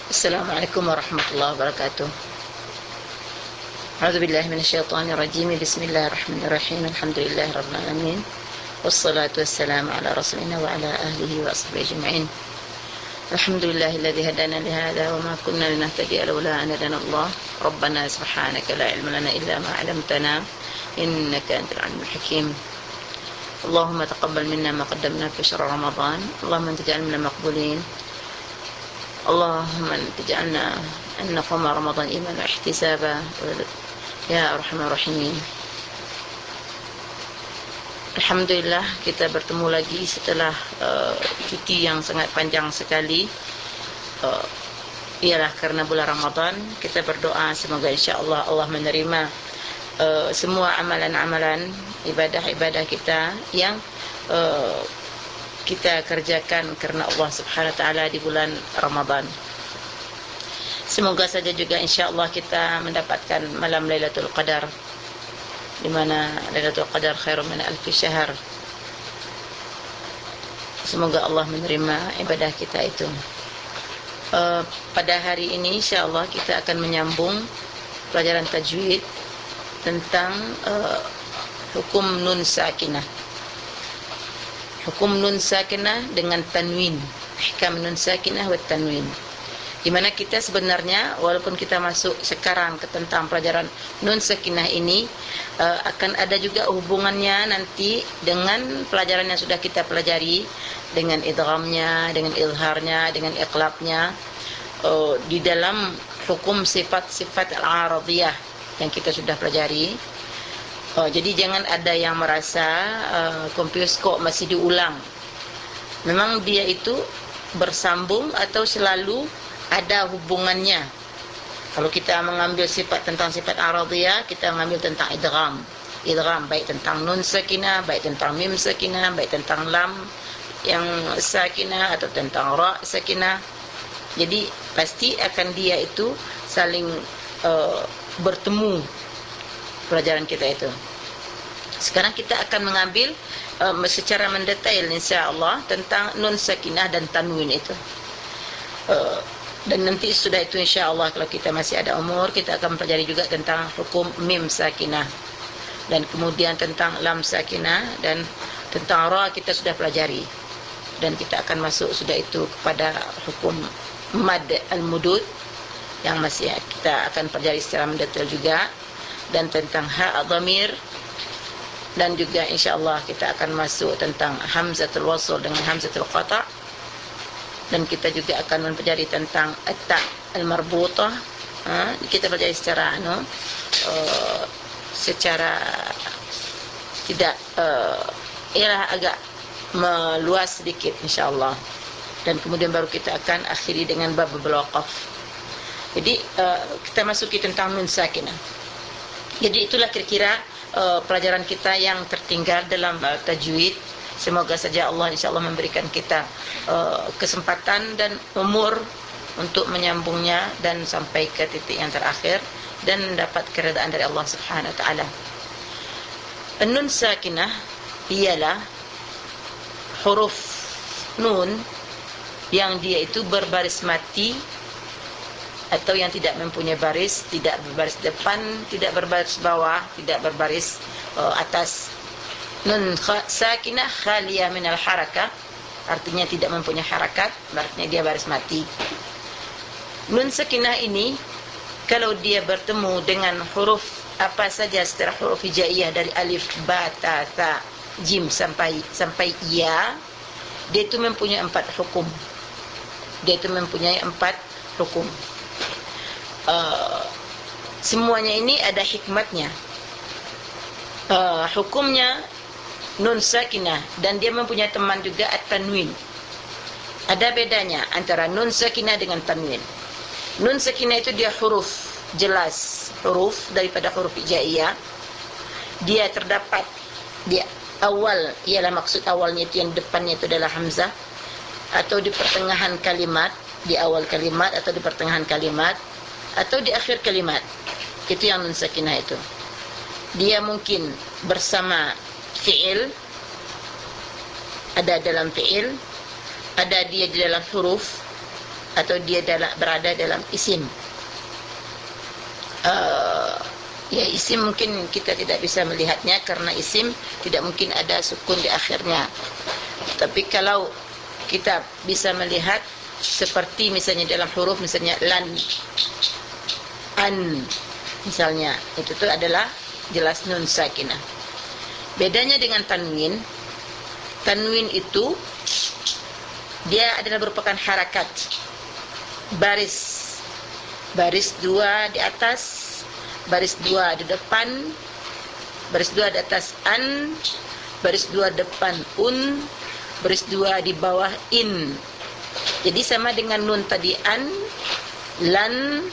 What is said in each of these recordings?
Assalamualaikum warahmatullahi wabarakatuh. A'udzu billahi minasyaitonir rajim. Bismillahirrahmanirrahim. Alhamdulillahirabbil alamin. Wassalatu wassalamu ala rasulina wa ala alihi wa ashabihi ajma'in. Alhamdulillahilladzi hadana li hadza wa ma kunna linahtadiya laula an hadana Allah. Rabbana subhanaka la ilma lana illa ma 'allamtana innaka antal alimul hakim. Allahumma taqabbal minna ma qaddamna fi syahr Ramadan. Allahumma taj'alna minal maqbulin. اللهم تجعلنا أن نقوم رمضان إيمانا واحتسابا يا أرحم الراحمين. Alhamdulillah kita bertemu lagi setelah cuti yang sangat panjang sekali. Ialah karena bulan Ramadan. Kita berdoa semoga insya-Allah Allah menerima semua amalan-amalan ibadah-ibadah kita yang kita kerjakan karena Allah Subhanahu wa taala di bulan Ramadan. Semoga saja juga insya-Allah kita mendapatkan malam Lailatul Qadar, di mana Lailatul Qadar khairun min alfi syahr. Semoga Allah menerima ibadah kita itu. Pada hari ini insya-Allah kita akan menyambung pelajaran tajwid tentang hukum nun sakinah. Hukum nun sakinah dengan tanwin, ahkam nun sakinah wa tanwin. Di mana kita sebenarnya walaupun kita masuk sekarang ke tentang pelajaran nun sakinah ini akan ada juga hubungannya nanti dengan pelajaran yang sudah kita pelajari, dengan idghamnya, dengan izharnya, dengan iqlabnya, di dalam hukum sifat-sifat al-aradhiyah yang kita sudah pelajari. Jadi jangan ada yang merasa confused kok masih diulang. Memang dia itu bersambung atau selalu ada hubungannya. Kalau kita mengambil sifat tentang sifat aradhiyah, kita mengambil tentang idgham. Idgham baik tentang nun sakinah, baik tentang mim sakinah, baik tentang lam yang sakinah atau tentang ra sakinah. Jadi pasti akan dia itu saling bertemu pelajaran kita itu. Sekarang kita akan mengambil secara mendetail insya-Allah tentang nun sakinah dan tanwin itu. Dan nanti sudah itu insya-Allah kalau kita masih ada umur, kita akan mempelajari juga tentang hukum mim sakinah. Dan kemudian tentang lam sakinah dan tentang ra kita sudah pelajari. Dan kita akan masuk sudah itu kepada hukum mad al-mudud yang masih kita akan pelajari secara mendetail juga, dan tentang ha dhamir, dan juga insya-Allah kita akan masuk tentang hamzatul wasl dengan hamzatul qata', dan kita juga akan mempelajari tentang at-ta al-marbutah. Kita pelajari secara secara tidak ialah agak meluas sedikit insya-Allah, dan kemudian baru kita akan akhiri dengan bab al-waqaf. Jadi kita masuki tentang nun sakinah. Jadi itulah kira-kira pelajaran kita yang tertinggal dalam tajwid. Semoga saja Allah insya-Allah memberikan kita kesempatan dan umur untuk menyambungnya dan sampai ke titik yang terakhir dan mendapat keridaan dari Allah Subhanahu wa taala. Nun sakinah ialah huruf nun yang dia itu berbaris mati atau yang tidak mempunyai baris, tidak berbaris depan, tidak berbaris bawah, tidak berbaris atas. Nun sakinah khaliyah minal harakah, artinya tidak mempunyai harakat, artinya dia baris mati. Nun sakinah ini kalau dia bertemu dengan huruf apa saja setelah huruf hijaiyah dari alif, ba, ta, tha, jim sampai ya, dia itu mempunyai 4 hukum. Dia itu mempunyai 4 hukum. Semuanya ini ada hikmatnya. Hukumnya nun sakinah, dan dia mempunyai teman juga at-tanwin. Ada bedanya antara nun sakinah dengan tanwin. Nun sakinah itu dia huruf jelas, huruf daripada huruf hijaiyah. Dia terdapat di awal, ialah maksud awalnya itu yang depannya itu adalah hamzah, atau di pertengahan kalimat, di awal kalimat atau di pertengahan kalimat, atau di akhir kalimat. Itu yang nun sakinah itu. Dia mungkin bersama fi'il, ada dalam fi'il, ada dia di dalam huruf, atau dia berada dalam isim. Ya, isim mungkin kita tidak bisa melihatnya karena isim tidak mungkin ada sukun di akhirnya. Tapi kalau kita bisa melihat seperti misalnya dalam huruf, misalnya lan, an, misalnya itu tuh adalah jelas nun sakinah. Bedanya dengan tanwin, tanwin itu dia adalah merupakan harakat, baris dua di atas, baris dua di depan, baris dua di atas an, baris dua depan baris dua di bawah in. Jadi sama dengan nun tadi an, lan.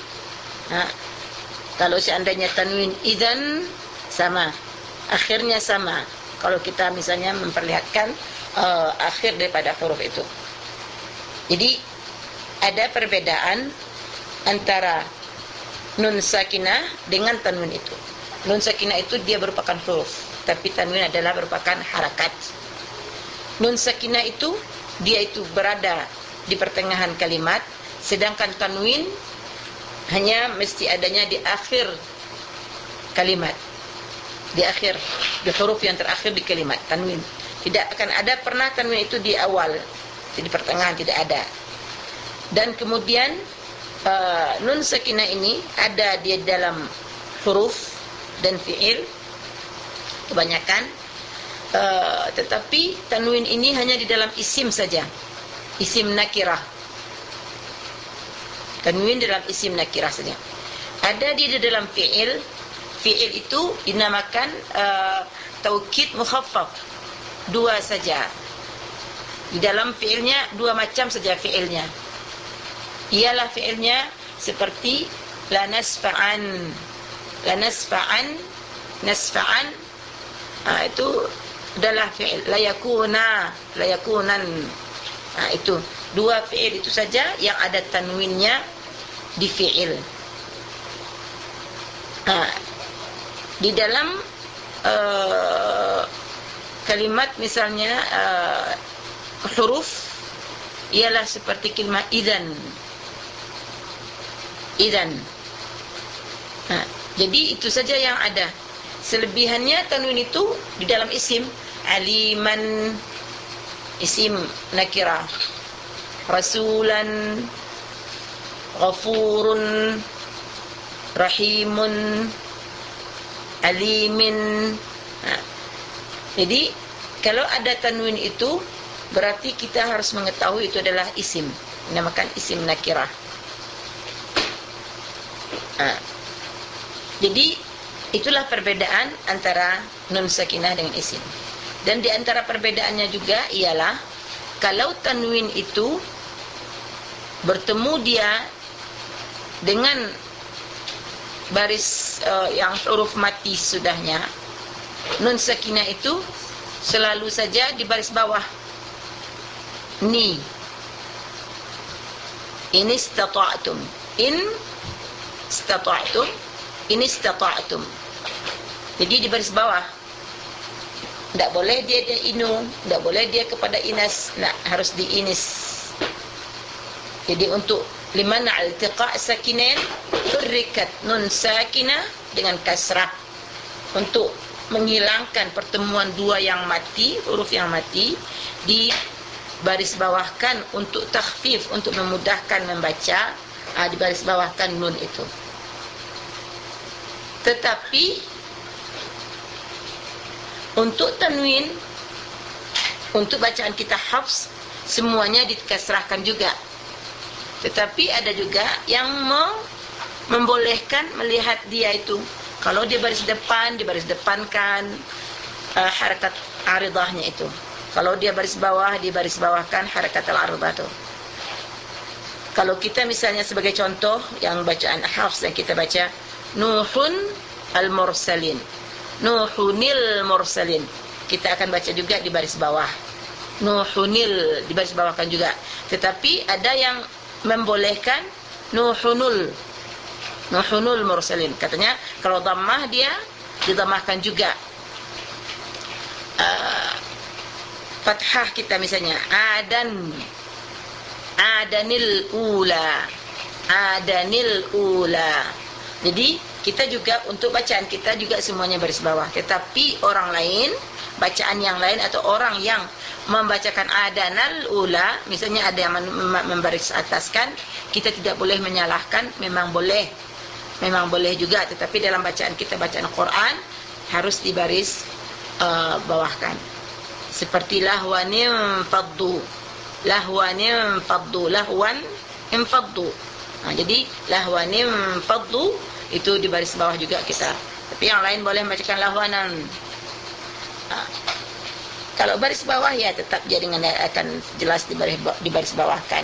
Kalau seandainya tanwin idzan sama, akhirnya sama. Kalau kita misalnya memperlihatkan akhir daripada huruf itu. Jadi ada perbedaan antara nun sakinah dengan tanwin itu. Nun sakinah itu dia merupakan huruf, tapi tanwin adalah merupakan harakat. Nun sakinah itu dia itu berada di pertengahan kalimat, sedangkan tanwin hanya mesti adanya di akhir kalimat, di akhir, di huruf yang terakhir di kalimat. Tanwin tidak akan ada pernah tanwin itu di awal, di pertengahan tidak ada. Dan kemudian nun sakinah ini ada di dalam huruf dan fi'il kebanyakan, tetapi tanwin ini hanya di dalam isim saja, isim nakirah. Tanwin dalam isim nakirah saja. Ada di dalam fi'il, fi'il itu dinamakan taukid mukhaffaf, dua saja. Di dalam fi'ilnya dua macam saja fi'ilnya. Ialah fi'ilnya seperti la nasfa'an, nasfa'an, itu adalah fi'il. La yakunan, itu dua fi'il itu saja yang ada tanwinnya di fi'il. Di dalam kalimat misalnya huruf ialah seperti kalimat idzan. Jadi itu saja yang ada. Selebihannya tanwin itu di dalam isim, aliman, isim nakirah, rasulan, ghafurun, rahimun, alimin. Jadi kalau ada tanwin itu berarti kita harus mengetahui itu adalah isim, dinamakan isim nakirah. Jadi itulah perbedaan antara nun sakinah dengan isim. Dan di antara perbedaannya juga ialah kalau tanwin itu bertemu dia dengan baris yang huruf mati sudahnya, nun sakinah itu selalu saja di baris bawah. Ni, in istata'tum, in istata'tum, in istata'tum. Jadi di baris bawah. Tak boleh dia inu, tak boleh dia kepada inas, harus di inis. Jadi untuk liman al-tiqa' sakinain, hurrikat nun sakinah dengan kasrah. Untuk menghilangkan pertemuan dua yang mati, huruf yang mati, di baris bawahkan untuk takhfif, untuk memudahkan membaca, di baris bawahkan nun itu. Tetapi untuk tanwin, untuk bacaan kita hafs, semuanya dikasrahkan juga. Tetapi ada juga yang membolehkan melihat dia itu. Kalau dia baris depan, dibaris depankan harakat aridahnya itu. Kalau dia baris bawah, dibaris bawahkan harakat al-aridah itu. Kalau kita misalnya sebagai contoh yang bacaan hafs yang kita baca, Nuhun al-mursalin, Nuhunil mursalin, kita akan baca juga di baris bawah. Nuhunil di baris bawahkan juga. Tetapi ada yang membolehkan Nuhunul mursalin. Katanya kalau dhammah dia didhammahkan juga. Fathah kita misalnya adan, Adanil ula. Adanil ula. Jadi kita juga untuk bacaan kita juga semuanya baris bawah. Tetapi orang lain, bacaan yang lain atau orang yang membacakan adanal ula, misalnya ada yang membaris ataskan, kita tidak boleh menyalahkan, memang boleh juga, tetapi dalam bacaan kita, bacaan Quran harus dibaris bawahkan. Seperti lahwanim faddu, lahwanim faddu, lahwan infaddu. Jadi lahwanim faddu itu di baris bawah juga kita. Tapi yang lain boleh membacakan lahwanan. Kalau baris bawah ya tetap jaringan akan jelas di baris bawahkan.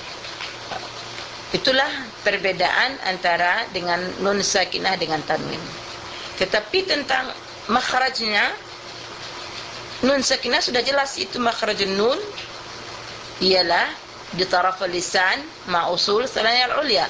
Itulah perbedaan antara dengan nun sakinah dengan tanwin. Tetapi tentang makhrajnya, nun sakinah sudah jelas itu makhrajun nun ialah di taraf lisan ma usul thanaya al-ulya.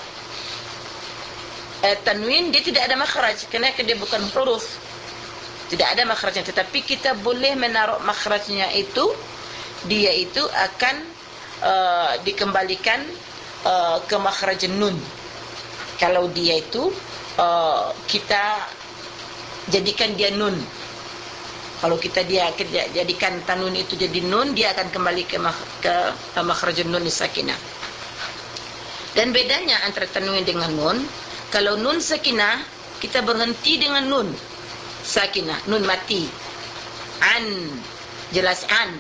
Tanwin dia tidak ada makhraj kerana dia bukan huruf. Tidak ada makhrajnya, tetapi kita boleh menaruh makhrajnya itu, dia itu akan dikembalikan ke makhraj nun. Kalau dia itu kita jadikan dia nun. Kalau kita jadikan tanwin itu jadi nun, dia akan kembali ke makhraj nun sakinah. Dan bedanya antara tanwin dengan nun, kalau nun sakinah kita berhenti dengan nun sakinah, nun mati. An, jelas an.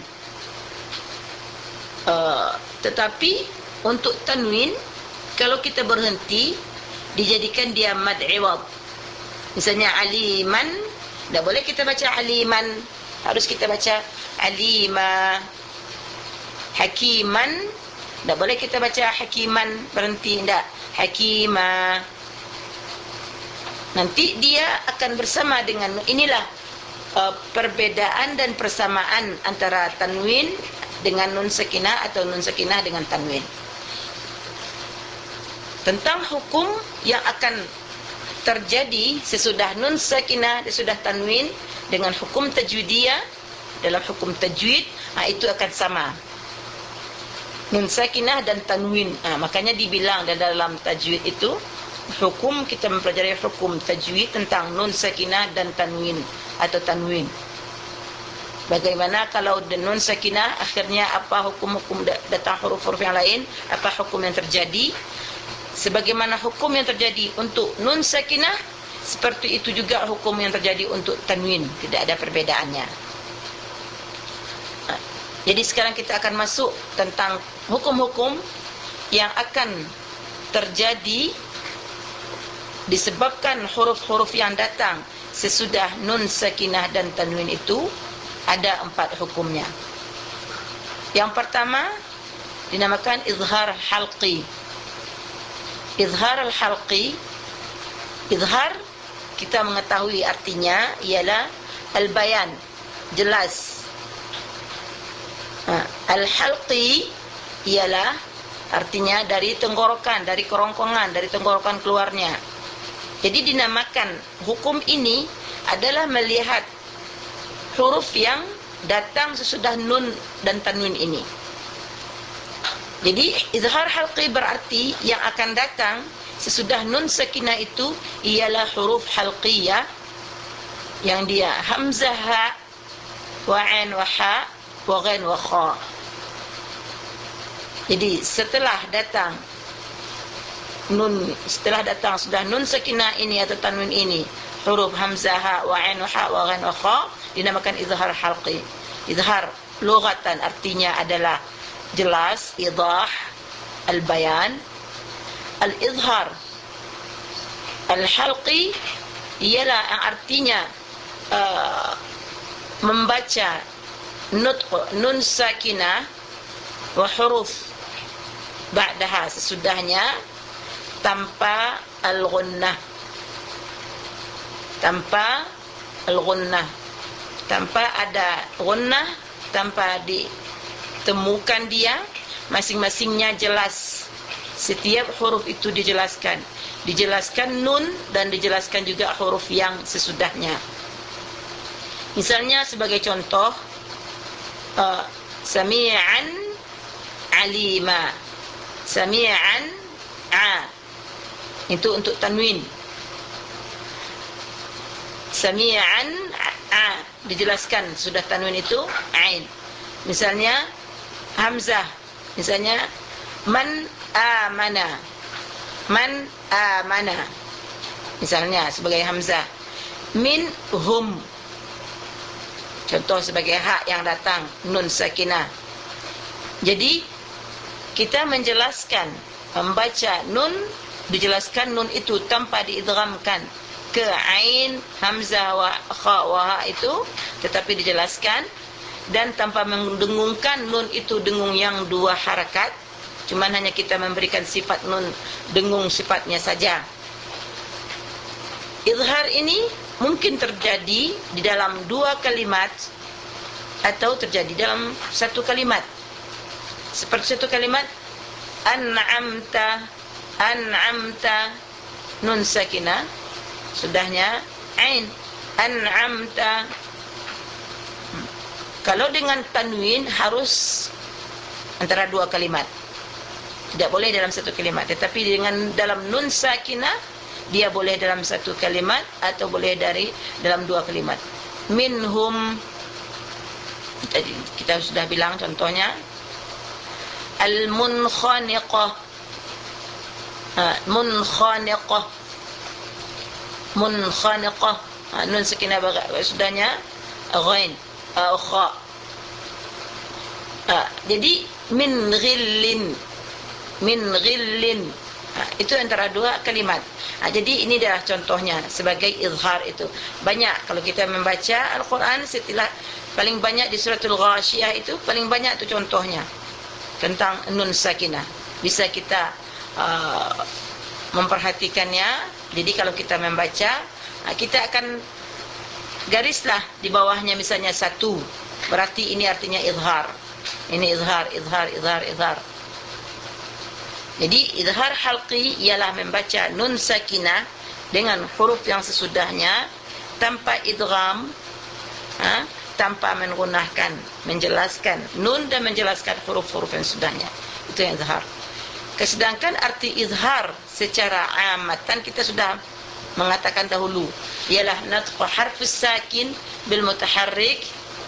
Tetapi untuk tanwin, kalau kita berhenti, dijadikan dia mad iwad. Misalnya aliman, tidak boleh kita baca aliman, harus kita baca alima. Hakiman, tidak boleh kita baca hakiman, berhenti, tidak, hakima. Nanti dia akan bersama dengan, inilah perbedaan dan persamaan antara tanwin dengan nun sakinah atau nun sakinah dengan tanwin. Tentang hukum yang akan terjadi sesudah nun sakinah, sesudah tanwin, dengan hukum tajwidiyah, dalam hukum tajwid, itu akan sama. Nun sakinah dan tanwin, makanya dibilang dalam tajwid itu, hukum kita mempelajari hukum tajwid tentang nun sakinah dan tanwin atau tanwin. Bagaimana kalau nun sakinah akhirnya apa hukum-hukum datang huruf-huruf yang lain, apa hukum yang terjadi? Sebagaimana hukum yang terjadi untuk nun sakinah, seperti itu juga hukum yang terjadi untuk tanwin, tidak ada perbedaannya. Jadi sekarang kita akan masuk tentang hukum-hukum yang akan terjadi disebabkan huruf-huruf yang datang sesudah nun sakinah dan tanwin itu. Ada 4 hukumnya. Yang pertama dinamakan izhar halqi. Izhar al-halqi, izhar kita mengetahui artinya ialah al-bayan, jelas. Al-halqi ialah artinya dari tenggorokan, dari kerongkongan, dari tenggorokan keluarnya. Jadi dinamakan hukum ini adalah melihat huruf yang datang sesudah nun dan tanwin ini. Jadi izhar halqi berarti yang akan datang sesudah nun sakinah itu ialah huruf halqiyah yang dia hamzah ha wa ain wa ha wa ghain wa kha. Jadi setelah datang sudah nun sakinah ini atau tanwin ini, huruf hamzah ha wa ain wa ha wa ghain wa kha, dinamakan izhar halqi. Izhar lughatan artinya adalah jelas, idah, al-bayan. Al-izhar al-halqi ialah yang artinya membaca nun sakinah wa huruf ba'daha, sesudahnya, tanpa al-ghunnah, tanpa al-ghunnah, tanpa ada ghunnah, tanpa ditemukan dia, masing-masingnya jelas. Setiap huruf itu dijelaskan nun dan dijelaskan juga huruf yang sesudahnya. Misalnya sebagai contoh, sami'an alima, Sami'an a. Itu untuk tanwin. Sami'an a, dijelaskan sudah tanwin itu ain. Misalnya hamzah, misalnya man amana, man amana, misalnya sebagai hamzah. Minhum, contoh sebagai hak yang datang, nun sakinah. Jadi kita menjelaskan, membaca nun, dijelaskan nun itu tanpa diidghamkan ke ain, hamzah, wa kha, wa ha itu, tetapi dijelaskan, dan tanpa mendengungkan nun itu dengung yang 2 harakat, cuman hanya kita memberikan sifat nun dengung sifatnya saja. Izhar ini mungkin terjadi di dalam 2 kalimat atau terjadi dalam 1 kalimat. Seperti 1 kalimat, an'amta, an'amta, nun sakinah, sudahnya ain, an'amta. Kalau dengan tanwin harus antara 2 kalimat, tidak boleh dalam 1 kalimat. Tetapi dengan dalam nun sakinah, dia boleh dalam 1 kalimat atau boleh dalam 2 kalimat. Minhum, tadi kita sudah bilang contohnya, al-munkhaniqah, munkhaniqah, munkhaniqah, nun sakinah sudahnya ghain, kha. Jadi min ghillin, min ghillin, itu antara 2 kalimat. Jadi ini adalah contohnya sebagai izhar. Itu banyak kalau kita membaca Al-Quran, setelah paling banyak di suratul Ghashiyah itu paling banyak itu contohnya tentang nun sakinah. Bisa kita memperhatikannya. Jadi kalau kita membaca, kita akan garislah di bawahnya misalnya 1, berarti ini artinya izhar. Ini izhar, izhar, izhar, izhar. Jadi izhar halqi ialah membaca nun sakinah dengan huruf yang sesudahnya tanpa idgham, tanpa menggunakan, menjelaskan nun dan menjelaskan huruf-huruf yang sudahnya. Itu yang izhar. Sedangkan arti izhar secara amatan kita sudah mengatakan dahulu, ialah natq harfus sakin bil mutaharrik,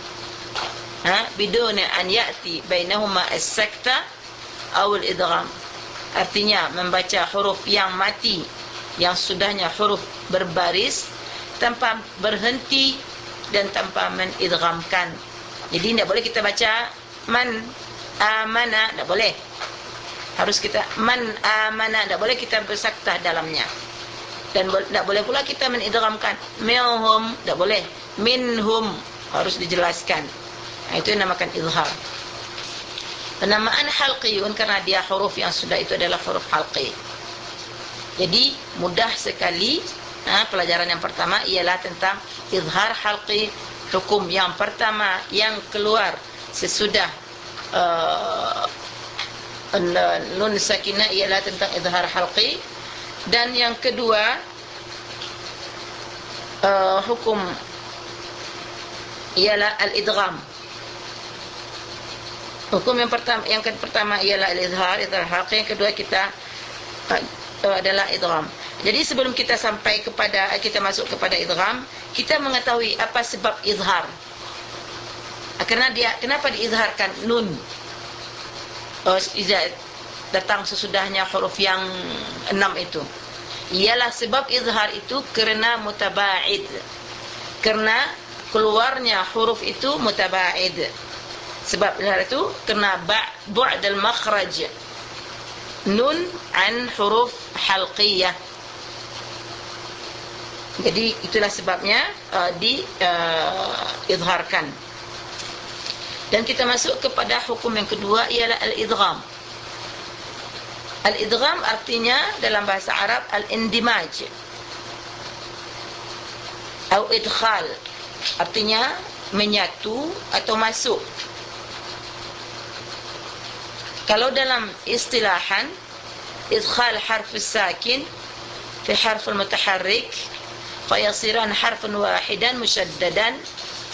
bidun an ya'ti bainahuma as-sakta aw al-idgham. Artinya membaca huruf yang mati yang sudahnya huruf berbaris tanpa berhenti dan tanpa mengidghamkan. Jadi tidak boleh kita baca man amana, tidak boleh. Harus kita man amana, tidak boleh kita bersaktah dalamnya. Dan tidak boleh pula kita mengidghamkan. Minhum, tidak boleh. Minhum, harus dijelaskan. Itu yang dinamakan izhar. Penamaan halqiyun karena dia huruf yang sudah itu adalah huruf halqi. Jadi mudah sekali. Pelajaran yang pertama ialah tentang izhar halqi. Hukum yang pertama yang keluar sesudah nun sakinah ialah tentang izhar halqi. Dan yang kedua, hukum ialah al-idgham. Hukum yang pertama ialah al-izhar, izhar halqi. Yang kedua adalah idgham. Jadi sebelum kita sampai kepada kita masuk kepada idgham, kita mengetahui apa sebab izhar. Kenapa diizharkan nun? Datang sesudahnya huruf yang 6 itu. Ialah sebab izhar itu kerana mutaba'id. Kerana keluarnya huruf itu mutaba'id. Sebab izhar itu kerana bu'd al-makhraj nun an huruf halqiyah. Jadi itulah sebabnya diizharkan. Dan kita masuk kepada hukum yang kedua ialah al-idgham. Al-idgham artinya dalam bahasa Arab al-indimaj atau idkhal, artinya menyatu atau masuk. Kalau dalam istilahan, idkhal harf sakin fi harf mutaharrik fayasiran harfan wahidan mushaddadan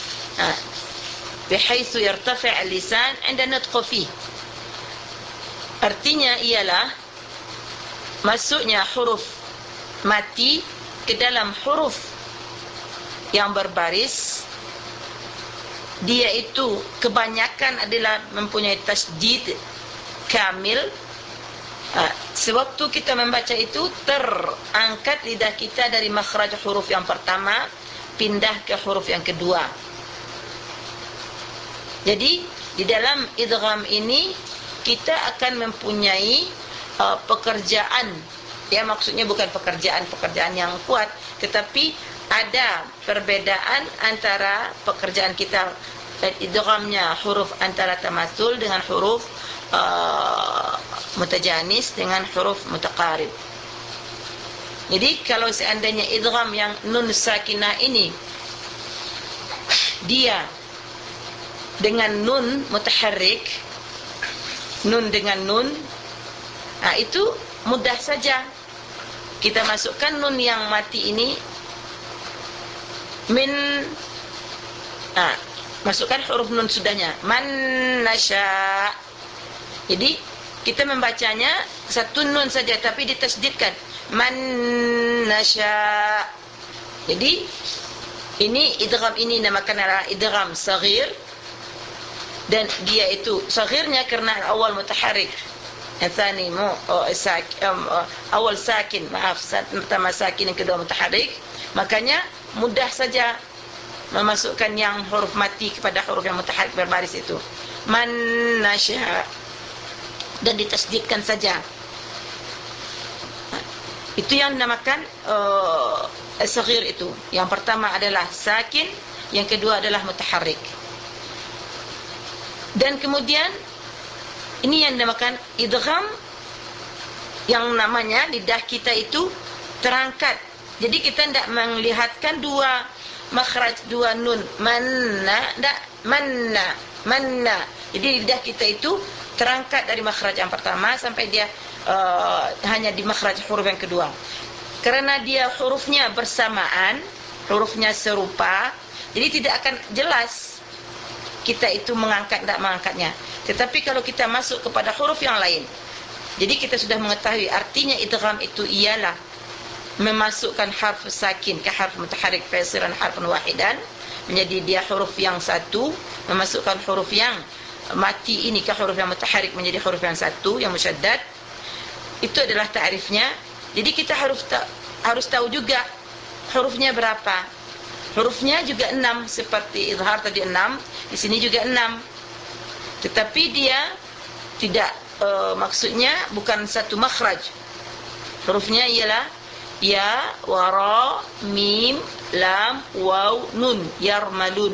بحيث يرتفع اللسان عند النطق فيه. Artinya ialah masuknya huruf mati ke dalam huruf yang berbaris. Dia itu kebanyakan adalah mempunyai tasydid kamil. Sewaktu kita membaca itu, terangkat lidah kita dari makhraj huruf yang pertama pindah ke huruf yang kedua. Jadi di dalam idgham ini kita akan mempunyai pekerjaan, ya, maksudnya bukan pekerjaan yang kuat, tetapi ada perbedaan antara pekerjaan kita idghamnya huruf antara tamatsul dengan huruf mutajanis dengan huruf mutaqarib. Jadi kalau seandainya idgham yang nun sakinah ini dia dengan nun mutaharrik, nun dengan nun, itu mudah saja. Kita masukkan nun yang mati ini min, masukkan huruf nun sudahnya, man nasya. Jadi kita membacanya satu nun saja tapi ditasydidkan, man nasya. Jadi ini idgham ini namakan adalah idgham saghir, dan dia itu saghirnya karena awal mutaharrik, الثاني awal sakin, pertama sakin, yang kedua mutaharrik, makanya mudah saja memasukkan yang huruf mati kepada huruf yang mutaharrik berbaris itu, man nasya, dan ditasydidkan saja. Itu yang dinamakan as-saghir itu. Yang pertama adalah sakin, yang kedua adalah mutaharrik. Dan kemudian ini yang dinamakan idgham, yang namanya lidah kita itu terangkat. Jadi kita tidak melihatkan dua makhraj, dua nun, manna, tidak, manna. Jadi lidah kita itu terangkat dari makhraj yang pertama sampai dia hanya di makhraj huruf yang kedua. Karena dia hurufnya bersamaan, hurufnya serupa, jadi tidak akan jelas kita itu mengangkat tidak mengangkatnya. Tetapi kalau kita masuk kepada huruf yang lain, jadi kita sudah mengetahui artinya idgham itu ialah memasukkan harf sakin ke harf mutaharrik fasiran harfan wahidan, menjadi dia huruf yang satu, memasukkan huruf yang mati ini ke huruf yang mutaharrik menjadi huruf yang satu yang musyaddad. Itu adalah ta'rifnya. Jadi kita harus tahu juga hurufnya berapa. Hurufnya juga 6, seperti izhar tadi 6, di sini juga 6. Tetapi dia tidak maksudnya bukan satu makhraj. Hurufnya ialah ya, wara, mim, lam, waw, nun, yarmalun.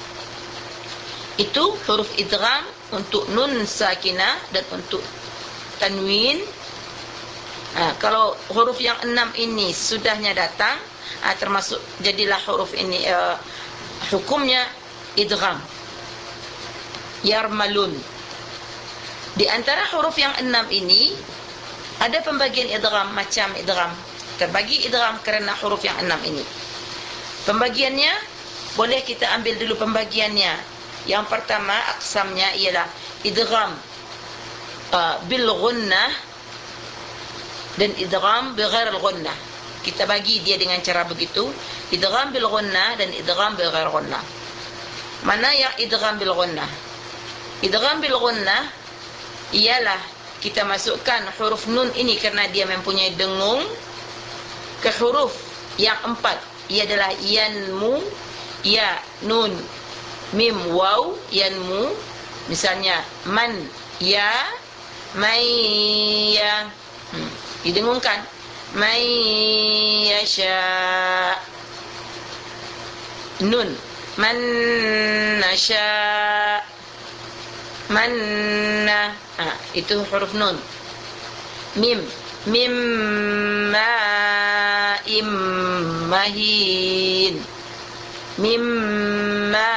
Itu huruf idgham untuk nun sakinah dan untuk tanwin. Kalau huruf yang 6 ini sudahnya datang, termasuk jadilah huruf ini hukumnya idgham, yarmalun. Di antara huruf yang 6 ini ada pembagian idgham, macam idgham. Terbagi idgham kerana huruf yang 6 ini. Pembagiannya boleh kita ambil dulu pembagiannya. Yang pertama aqsamnya ialah idgham bil ghunnah dan idgham bi ghair al ghunnah. Kita bagi dia dengan cara begitu, idgham bil ghunnah dan idgham bi ghair ghunnah. Mana yang idgham bil ghunnah? Idgham bil ghunnah ialah kita masukkan huruf nun ini kerana dia mempunyai dengung ke huruf yang 4. Ia adalah yanmu, ya, nun, mim, waw, yanmu. Misalnya man, ya, may, ya, didengungkan, may yasha. Nun, man nasha, manna. Itu huruf nun. Mim, mimma immahin, mimma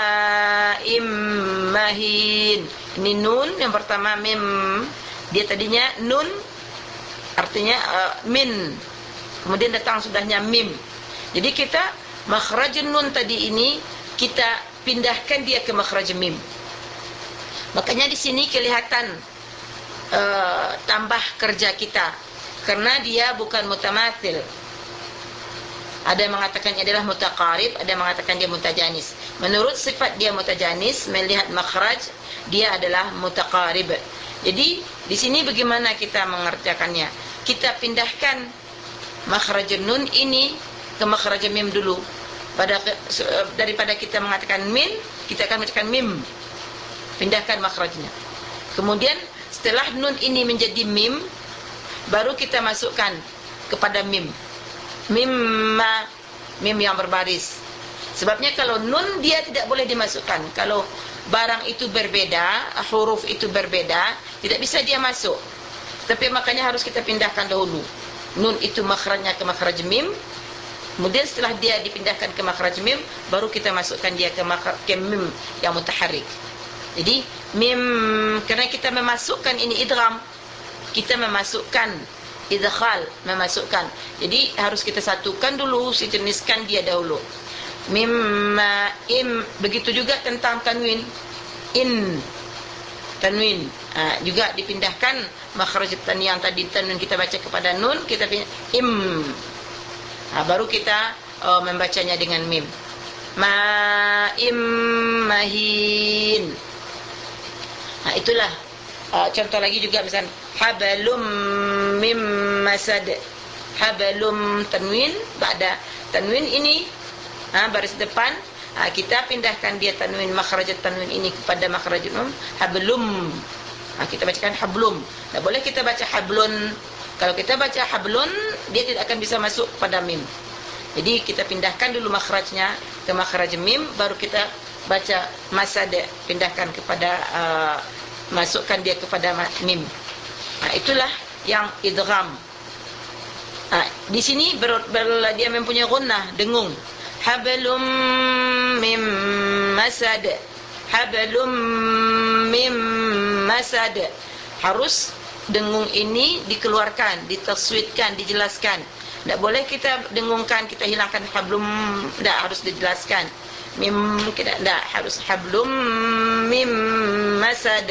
immahin. Ini nun yang pertama, mim. Dia tadinya nun, artinya min, kemudian datang sudahnya mim. Jadi kita makhraj nun tadi ini kita pindahkan dia ke makhraj mim. Makanya di sini kelihatan tambah kerja kita, karena dia bukan mutamathil. Ada yang mengatakan dia adalah mutaqarib, ada yang mengatakan dia mutajanis. Menurut sifat dia mutajanis, melihat makhraj, dia adalah mutaqarib. Jadi di sini bagaimana kita mengerjakannya? Kita pindahkan makhraj nun ini ke makhraj mim dulu. Daripada kita mengatakan min, kita akan mengatakan mim. Pindahkan makhrajnya. Kemudian setelah nun ini menjadi mim, baru kita masukkan kepada mim. Mimma, mim yang berbaris. Sebabnya kalau nun dia tidak boleh dimasukkan. Kalau barang itu berbeda, huruf itu berbeda, tidak bisa dia masuk. Tapi makanya harus kita pindahkan dahulu. Nun itu makhrajnya ke makhraj mim. Kemudian setelah dia dipindahkan ke makhraj mim, baru kita masukkan dia ke mim yang mutaharrik. Jadi mim, kerana kita memasukkan ini idgham, kita memasukkan idkhal, memasukkan. Jadi harus kita satukan dulu, sinkroniskan dia dahulu. Mim, im, begitu juga tentang tanwin. In, tanwin, juga dipindahkan makhraj tanwin yang tadi tanwin kita baca kepada nun, kita pindah im. Baru kita membacanya dengan mim. Ma'im mahin. Itulah contoh lagi juga, misalnya hablum mim masad. Hablum tanwin, ba'da tanwin ini baris depan, kita pindahkan dia tanwin, makhraj tanwin ini kepada makhraj nun, hablum. Kita bacakan hablum. Tak boleh kita baca hablun. Kalau kita baca hablun, dia tidak akan bisa masuk pada mim. Jadi kita pindahkan dulu makhrajnya ke makhraj mim, baru kita baca masad, pindahkan kepada masukkan dia kepada mim. Itulah yang idgham. Di sini dia mempunyai gunnah, dengung. Hablum mim masad. Hablum mim masad. Harus dengung ini dikeluarkan, ditaswidkan, dijelaskan. Tak boleh kita dengungkan, kita hilangkan hablum, tak, harus dijelaskan. Mim kita tak, harus hablum mim masad.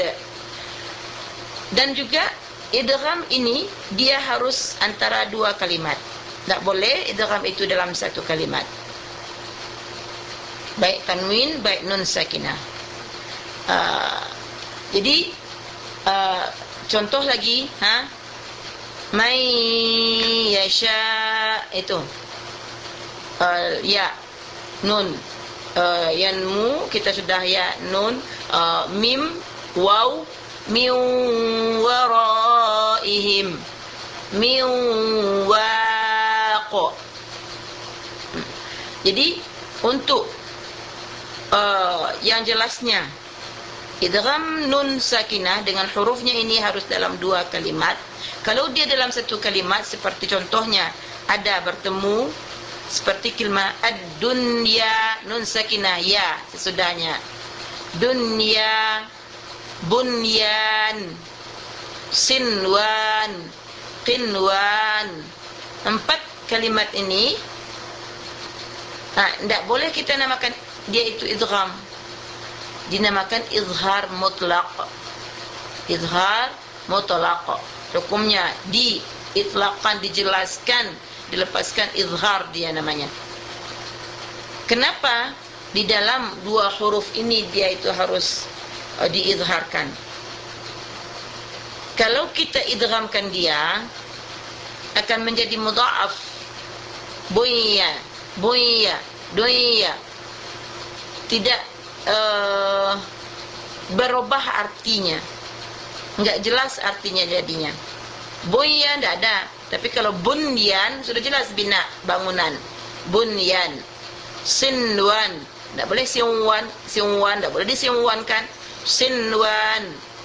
Dan juga idgham ini dia harus antara dua kalimat. Tak boleh idgham itu dalam satu kalimat. Baik tanwin, baik nun sakinah. Jadi contoh lagi, may yasha, itu ya nun, yanmu kita sudah ya nun, mim waw min waraihim, min waq. Jadi untuk yang jelasnya, idgham nun sakinah dengan hurufnya ini harus dalam dua kalimat. Kalau dia dalam satu kalimat, seperti contohnya ada bertemu seperti kalimat ad-dunya, nun sakinah ya sesudahnya. Dunya, bunyan, sinwan, qinwan. 4 kalimat ini tidak boleh kita namakan dia itu idgham. Dinamakan izhar mutlaq. Izhar mutlaq. Hukumnya diitlaqkan, dijelaskan, dilepaskan, izhar dia namanya. Kenapa di dalam dua huruf ini dia itu harus diizharkan? Kalau kita idghamkan dia, akan menjadi mudha'af. Buya, buya, duya. Tidak berubah artinya, enggak jelas artinya jadinya. Bunyan tidak ada, tapi kalau bunyan sudah jelas, bina, bangunan. Bunyan. Sinwan, tidak boleh sinwan, sinwan tidak boleh disinwankan. Sinwan,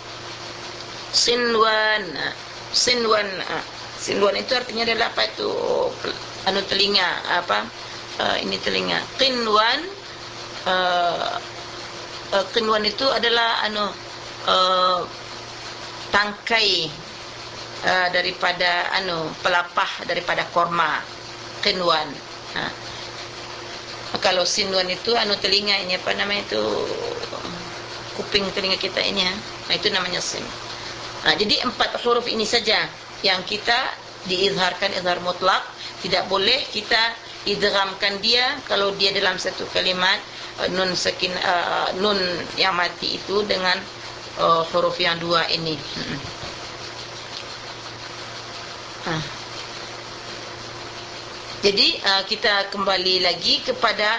sinwan, sinwan. Sinwan itu artinya adalah apa itu? Telinga, apa? Ini telinga. Qinwan, qinwan itu adalah tangkai daripada pelapah daripada korma. Qinwan. Kalau sinwan itu telinga ini, apa namanya itu, kuping telinga kita ini, itu namanya sin. Jadi 4 huruf ini saja yang kita diizharkan izhar mutlak. Tidak boleh kita idghamkan dia kalau dia dalam satu kalimat nun nun yang mati itu dengan huruf yang 2 ini. Jadi kita kembali lagi kepada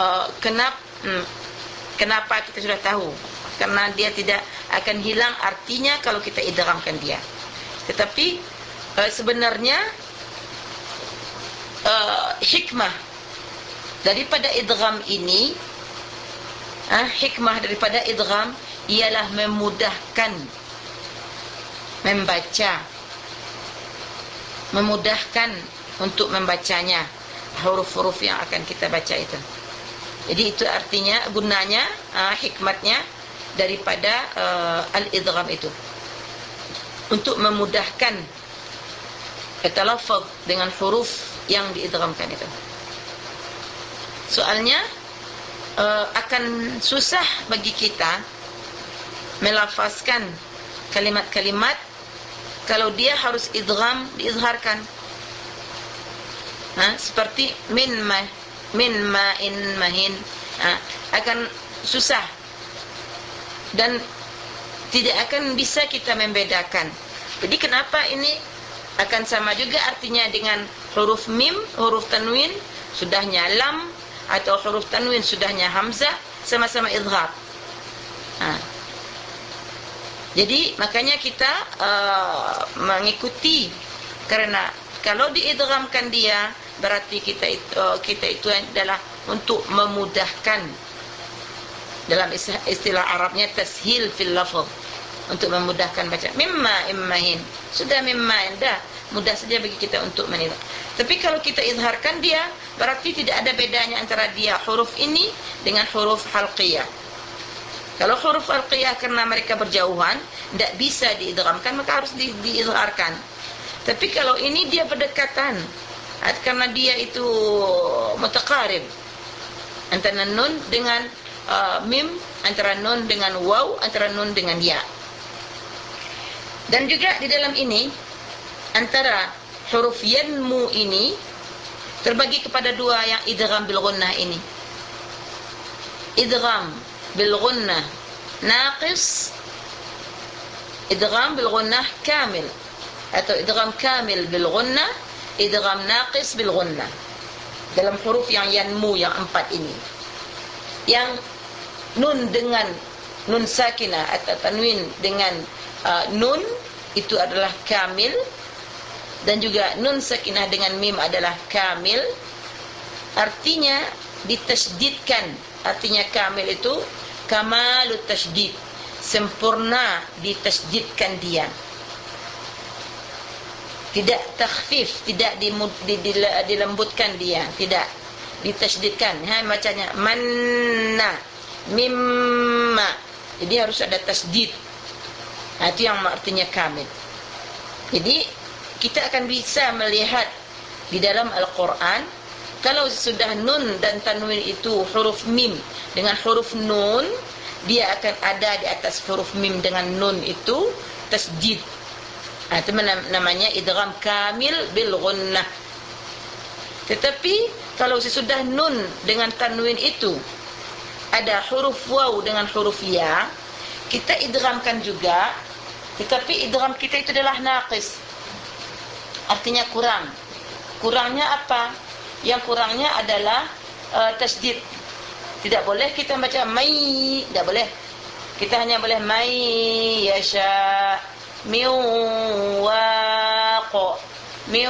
kenapa kita sudah tahu, karena dia tidak akan hilang artinya kalau kita idghamkan dia. Tetapi sebenarnya hikmah daripada idgham ini, hikmah daripada idgham ialah memudahkan membaca, memudahkan untuk membacanya huruf-huruf yang akan kita baca itu. Jadi itu artinya, gunanya, hikmatnya daripada al-idgham itu, untuk memudahkan talafuz dengan huruf yang diidghamkan itu. Soalnya akan susah bagi kita melafazkan kalimat-kalimat kalau dia harus idgham, diizharkan. Seperti min ma'in mahin, akan susah dan tidak akan bisa kita membedakan. Jadi kenapa ini akan sama juga artinya dengan huruf mim, huruf tanwin sudahnya lam, atau huruf tanwin sudahnya hamzah, sama-sama izhar. Jadi makanya kita mengikuti, karena kalau diidghamkan dia berarti kita itu adalah untuk memudahkan, dalam istilah Arabnya tashil fil lafaz, untuk memudahkan baca. Mimma immahin, sudah mimma, dah mudah saja bagi kita untuk menilai. Tapi kalau kita izharkan dia, berarti tidak ada bedanya antara dia huruf ini dengan huruf halqiyah. Kalau huruf halqiyah karena mereka berjauhan, tidak bisa diidghamkan, maka harus diizharkan. Tapi kalau ini dia berdekatan, karena dia itu mutaqarib, antara nun dengan mim, antara nun dengan waw, antara nun dengan ya. Dan juga di dalam ini, antara huruf yanmu ini terbagi kepada dua, yang idgham bil gunnah ini. Idgham bil gunnah naqis, idgham bil gunnah kamil, atau idgham kamil bil gunnah, idgham naqis bil gunnah. Dalam huruf yang yanmu, yang 4 ini, yang nun dengan nun sakinah atau tanwin dengan nun itu adalah kamil, dan juga nun sakinah dengan mim adalah kamil, artinya ditasydidkan. Artinya kamil itu kamalut tasydid, sempurna ditasydidkan dia, tidak takhfif, tidak dilembutkan dia, tidak ditasydidkan. Bacanya manna, mimma, jadi harus ada tasydid. Itu yang artinya kamil. Jadi kita akan bisa melihat di dalam Al-Quran, kalau sudah nun dan tanwin itu huruf mim dengan huruf nun, dia akan ada di atas huruf mim dengan nun itu tasydid. Itu namanya idgham kamil bil gunnah. Tetapi kalau sesudah nun dengan tanwin itu ada huruf waw dengan huruf ya, kita idghamkan juga, tetapi idgham kita itu adalah naqis, artinya kurang. Kurangnya apa? Yang kurangnya adalah tasydid. Tidak boleh kita baca mai, tidak boleh. Kita hanya boleh mai yasha, min waqo, min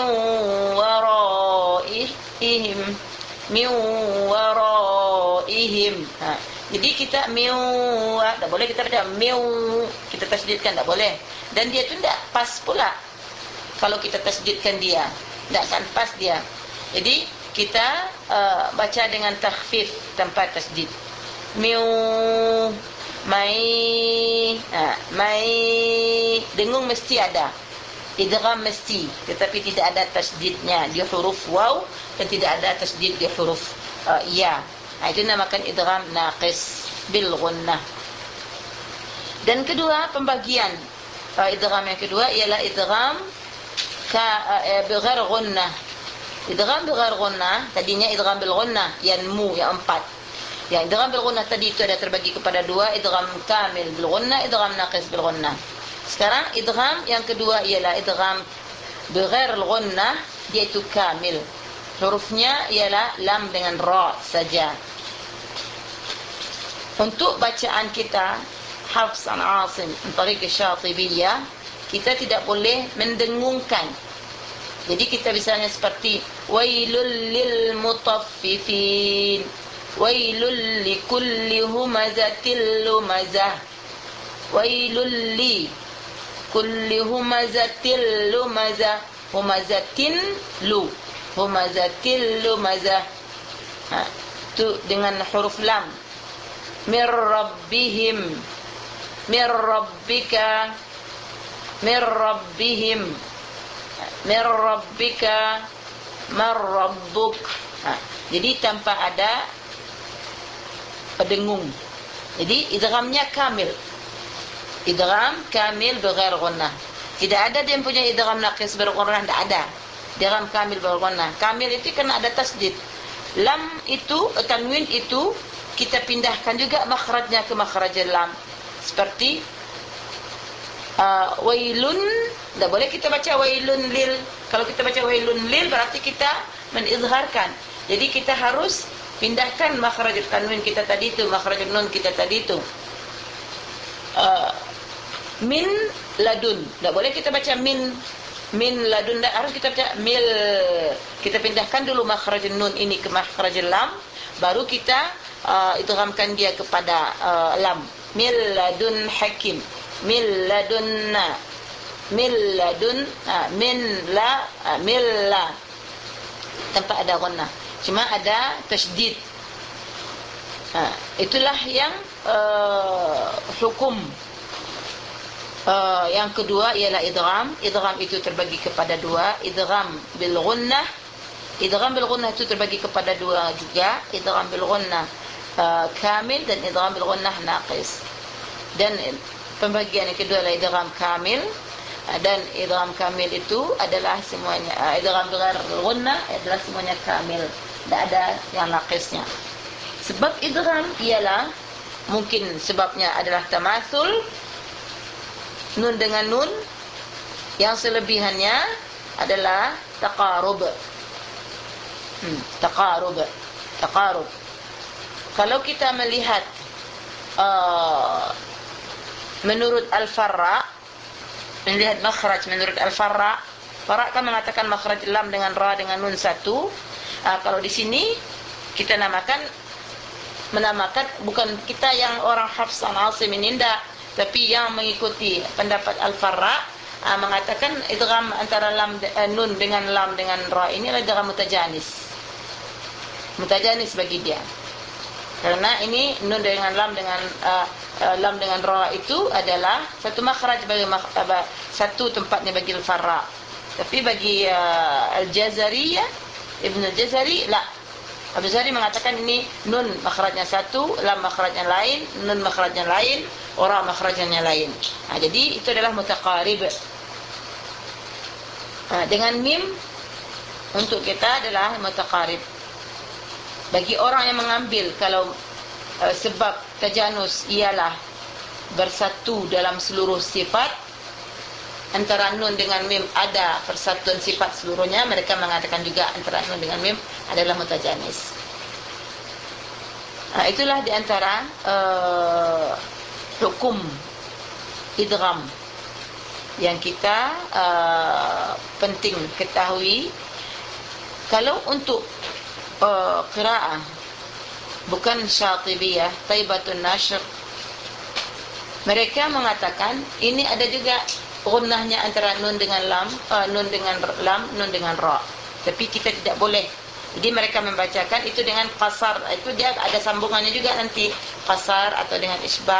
waraihim, min waraihim. Jadi kita tidak boleh kita baca kita tasydidkan, tidak boleh. Dan dia itu tidak pas pula kalau kita tasydidkan dia, tidak akan pas dia. Jadi kita baca dengan takhfif tanpa tasydid. Mai, dengung mesti ada, idgham mesti, tetapi tidak ada tasydidnya di huruf waw, dan tidak ada tasydid di huruf ya. Itu namakan idgham naqis bil gunnah. Dan kedua, pembagian idgham yang kedua ialah idgham bighair gunnah. Idgham bighair gunnah, tadinya idgham bil gunnah, yanmu yang 4. Yang idgham bil gunnah tadi itu ada terbagi kepada 2, idgham kamil bil gunnah, idgham naqis bil gunnah. Sekarang idgham yang kedua ialah idgham bighair gunnah, yaitu kamil. Hurufnya ialah lam dengan ra saja. Untuk bacaan kita Hafs an Asim tariq Syatibiyah, kita tidak boleh mendengungkan. Jadi kita misalnya seperti wailul lil mutaffifin, wailul likulli humazatil lumazah, wailul li kulli humazatil lumazah, humazatin lu, humazatil lumazah. Itu dengan huruf lam. Mir rabbihim, mir rabbika, mir rabbihim, mir rabbika, mar rabbuk. Jadi tanpa ada pendengung. Jadi idghamnya kamil. Idgham kamil bighair gunnah. Tidak ada dia punya idgham naqis bighair gunnah, tidak ada. Idgham kamil bighair gunnah. Kamil itu kena ada tasdid. Lam itu, tanwin itu kita pindahkan juga makhrajnya ke makhraj lam. Seperti wailun, tidak boleh kita baca wailun lil. Kalau kita baca wailun lil berarti kita menizharkan. Jadi kita harus pindahkan makhraj tanwin kita tadi itu, makhraj nun kita tadi itu. Min ladun, tidak boleh kita baca min ladun, harus kita baca mil. Kita pindahkan dulu makhraj nun ini ke makhraj lam, baru kita idghamkan dia kepada lam. Mil ladun hakim, mil ladunna, mil ladun, min la, mil la, tanpa ada gunnah, cuma ada tasydid. Itulah yang hukum. Yang kedua ialah idgham. Idgham itu terbagi kepada 2, idgham bil gunnah. Idgham bil gunnah itu terbagi kepada 2 juga, idgham bil gunnah kamil dan idgham bil gunnah naqis. Dan pembagian yang kedua adalah idgham kamil, dan idgham kamil itu adalah semuanya, idgham bil gunnah adalah semuanya kamil, tidak ada yang naqisnya. Sebab idgham ialah mungkin sebabnya adalah tamatsul nun dengan nun, yang selebihannya adalah taqarub. Taqarub. Kalau kita melihat menurut Al-Farra, melihat makhraj menurut Al-Farra, Farra kan mengatakan makhraj lam dengan ra dengan nun satu. Kalau di sini kita menamakan bukan kita yang orang Hafs an Asim ini tidak, tapi yang mengikuti pendapat Al-Farra mengatakan idgham antara lam nun dengan lam dengan ra ini adalah idgham mutajanis. Mutajanis bagi dia. Karena ini nun dengan lam dengan ra itu adalah satu makhraj bagi satu tempatnya bagi Al-Farra. Tapi bagi Al-Jazariyah, Ibn Al-Jazari la. Al-Jazari mengatakan ini nun makhrajnya satu, lam makhrajnya lain, nun makhrajnya lain, ra makhrajnya lain. Jadi itu adalah mutaqarib. Dengan mim untuk kita adalah mutaqarib. Bagi orang yang mengambil kalau sebab tajanus ialah bersatu dalam seluruh sifat, antara nun dengan mim ada persatuan sifat seluruhnya, mereka mengatakan juga antara nun dengan mim adalah mutajanis. Itulah di antara hukum idgham yang kita penting ketahui. Kalau untuk qiraah bukan Syatibiyah, Taibatun Nashr, mereka mengatakan ini ada juga gunnahnya antara nun dengan lam, nun dengan lam, nun dengan ra. Tapi kita tidak boleh. Jadi mereka membacakan itu dengan qasar. Itu dia ada sambungannya juga nanti, qasar atau dengan isba'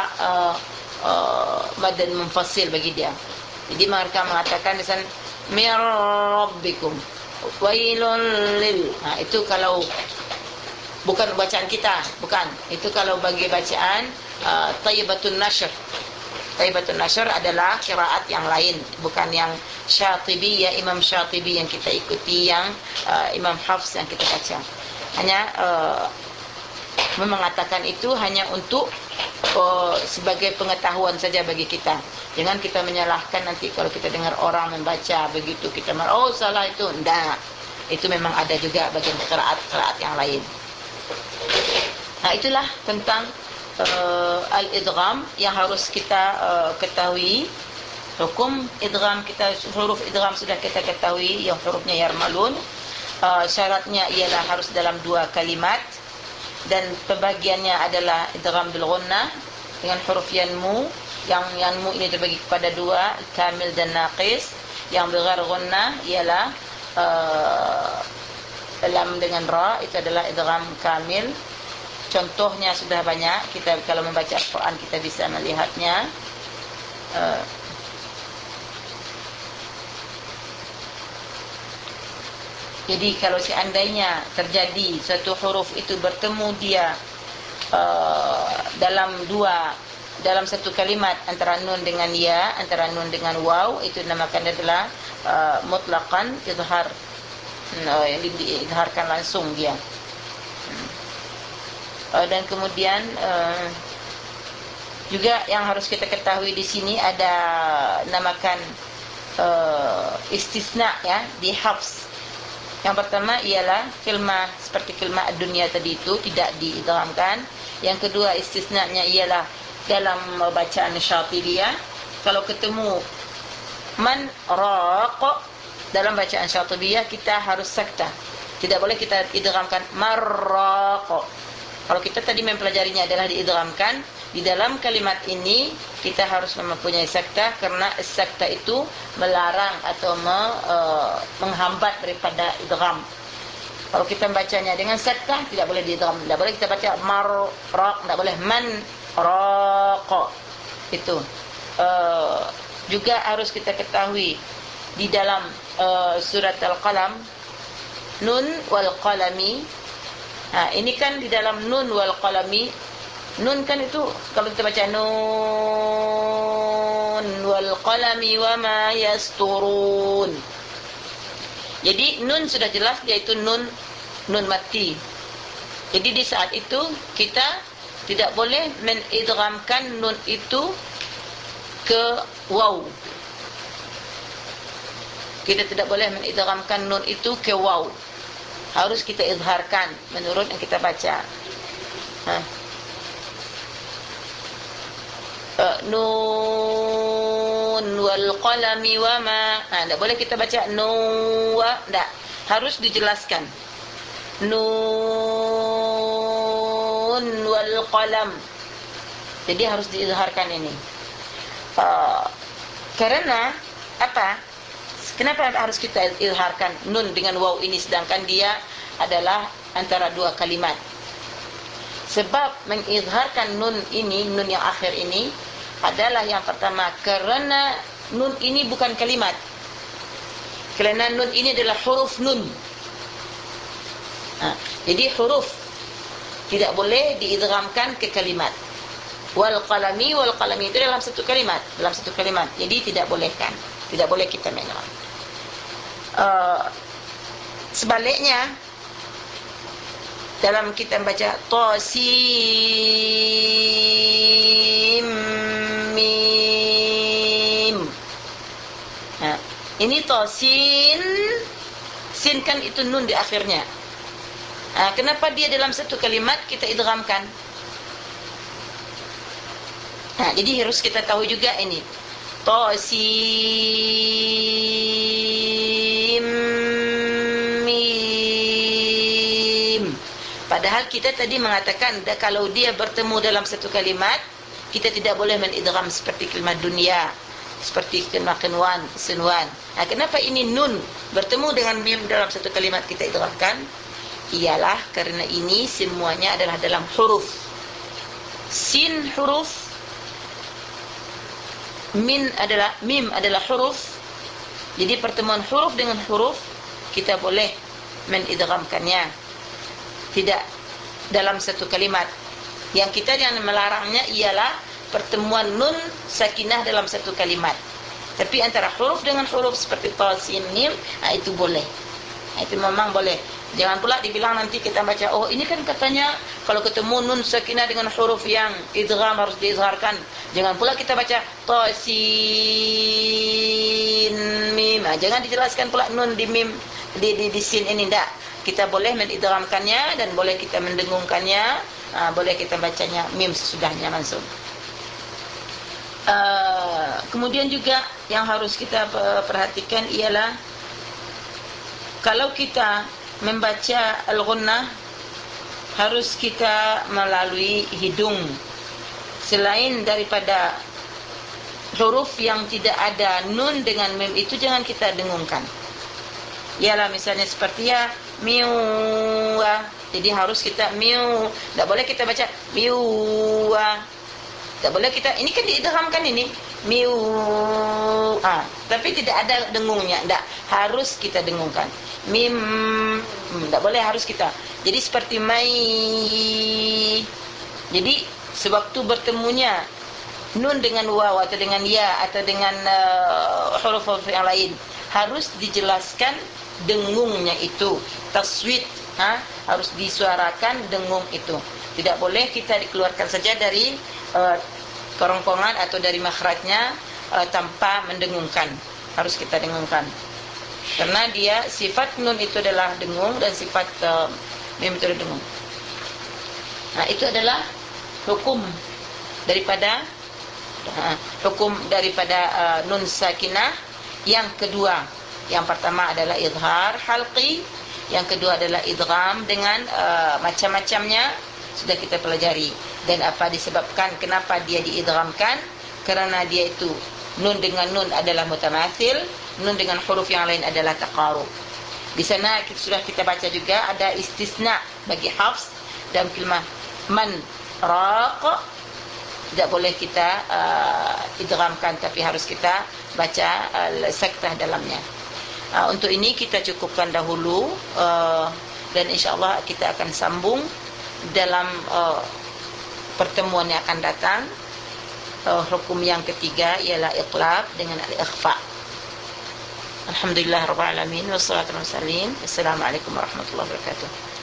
madan munfasil bagi dia. Jadi mereka mengatakan misalnya mir rabbikum wailul lil. Itu kalau bukan bacaan kita, bukan. Itu kalau bagi bacaan Taibatun Nashr. Taibatun Nashr adalah qiraat yang lain, bukan yang Syatibi, ya Imam Syatibi yang kita ikuti, yang Imam Hafs yang kita baca. Hanya mengatakan itu hanya untuk sebagai pengetahuan saja bagi kita. Jangan kita menyalahkan nanti kalau kita dengar orang membaca begitu kita marah, oh salah itu. Tidak. Itu memang ada juga bagian qiraat-qiraat yang lain. Nah, itulah tentang al-idgham yang harus kita ketahui. Hukum idgham kita, huruf idgham sudah kita ketahui, yang hurufnya yarmalun. Syaratnya ialah harus dalam 2 kalimat, dan pembagiannya adalah idgham bil ghunnah dengan huruf yanmu. Yang yanmu ini terbagi kepada 2, kamil dan naqis. Yang bil ghunnah ialah lam dengan ra, itu adalah idgham kamil. Contohnya sudah banyak, kita kalau membaca Al-Quran kita bisa melihatnya. Jadi kalau seandainya terjadi satu huruf itu bertemu dia dalam satu kalimat, antara nun dengan ya, antara nun dengan waw, itu dinamakan adalah mutlaqan izhar, yang diizharkan langsung dia. Dan kemudian juga yang harus kita ketahui di sini ada namakan istisna, ya, di hafs. Yang pertama ialah kalimah seperti kalimah dunia tadi itu tidak diidghamkan. Yang kedua istisna-nya ialah dalam bacaan Syatibiyah, kalau ketemu man raq dalam bacaan Syatibiyah kita harus sakta. Tidak boleh kita idghamkan marraq. Kalau kita tadi mempelajarinya adalah diidghamkan, di dalam kalimat ini kita harus mempunyai sakta, karena sakta itu melarang atau menghambat daripada idgham. Kalau kita membacanya dengan sakta tidak boleh diidgham. Tidak boleh kita baca marraq, tidak boleh man raq. Itu juga harus kita ketahui di dalam surat Al-Qalam, nun wal qalami. Ini kan di dalam nun wal qalami. Nun kan itu kalau kita baca nun wal qalami wa ma yasturun. Jadi nun sudah jelas yaitu nun mati. Jadi di saat itu kita tidak boleh menidghamkan nun itu ke waw. Kita tidak boleh menidghamkan nun itu ke waw. Harus kita izharkan menurut yang kita baca. Nun wal qalami wa ma. Tak boleh kita baca nun wa, tak. Harus dijelaskan. Nun wal qalam. Jadi harus diizharkan ini. Karena apa? Kenapa harus kita izharkan nun dengan waw ini sedangkan dia adalah antara 2 kalimat? Sebab mengizharkan nun ini, nun yang akhir ini adalah yang pertama kerana nun ini bukan kalimat. Kerana nun ini adalah huruf nun. Jadi huruf tidak boleh diidghamkan ke kalimat. Wal qalami itu dalam satu kalimat, Jadi tidak bolehkan. Tidak boleh kita menidgham. Sebaliknya dalam kita baca Tasim Mim. Ini Tasin, sin kan itu nun di akhirnya. Kenapa dia dalam satu kalimat kita idghamkan? Jadi harus kita tahu juga ini. Tasim Mim. Padahal kita tadi mengatakan kalau dia bertemu dalam satu kalimat, kita tidak boleh menidgham seperti kalimat dunia, seperti kalimat qinwan, sinwan. Kenapa ini nun bertemu dengan mim dalam satu kalimat kita idghamkan? Ialah karena ini semuanya adalah dalam huruf. Sin huruf, mim adalah huruf. Jadi pertemuan huruf dengan huruf kita boleh menidghamkannya, tidak dalam satu kalimat. Yang kita yang melarangnya ialah pertemuan nun sakinah dalam satu kalimat. Tapi antara huruf dengan huruf seperti ta, sin, mim, itu boleh. Itu memang boleh. Jangan pula dibilang nanti kita baca, oh ini kan katanya kalau ketemu nun sakinah dengan huruf yang idgham harus diizharkan. Jangan pula kita baca ta, sin, mim. Jangan dijelaskan pula nun di mim, di sin ini, tidak. Kita boleh mengidghamkannya dan boleh kita mendengungkannya. Boleh kita bacanya mim sesudahnya langsung. Kemudian juga yang harus kita perhatikan ialah kalau kita membaca al-ghunnah harus kita melalui hidung. Selain daripada huruf yang tidak ada nun dengan mim itu jangan kita dengungkan. Ialah misalnya seperti ya miu, jadi harus kita miu. Tak boleh kita baca miu. Tak boleh kita, ini kan diidghamkan ini miu, tapi tidak ada dengungnya, tak, harus kita dengungkan mim, tak boleh, harus kita. Jadi seperti mai, jadi sewaktu bertemunya nun dengan waw atau dengan ya atau dengan huruf-huruf yang lain harus dijelaskan dengungnya itu, taswid, harus disuarakan dengung itu. Tidak boleh kita dikeluarkan saja dari kerongkongan atau dari makhrajnya tanpa mendengungkan. Harus kita dengungkan. Karena dia sifat nun itu adalah dengung dan sifat mim itu adalah dengung. Itu adalah hukum daripada nun sakinah yang kedua. Yang pertama adalah izhar halqi, yang kedua adalah idgham dengan macam-macamnya sudah kita pelajari. Dan apa disebabkan kenapa dia diidghamkan? Kerana dia itu nun dengan nun adalah mutamatsil, nun dengan huruf yang lain adalah taqarub. Di sana sudah kita baca juga ada istisna bagi Hafs dalam kalimah man raq, tidak boleh kita idghamkan, tapi harus kita baca saktah dalamnya. Untuk ini kita cukupkan dahulu, dan insyaAllah kita akan sambung dalam pertemuan yang akan datang. Hukum yang ketiga ialah iqlab dengan al-ikhfa. Alhamdulillah rabbil alamin wassalatu wassalamu. Assalamualaikum warahmatullahi wabarakatuh.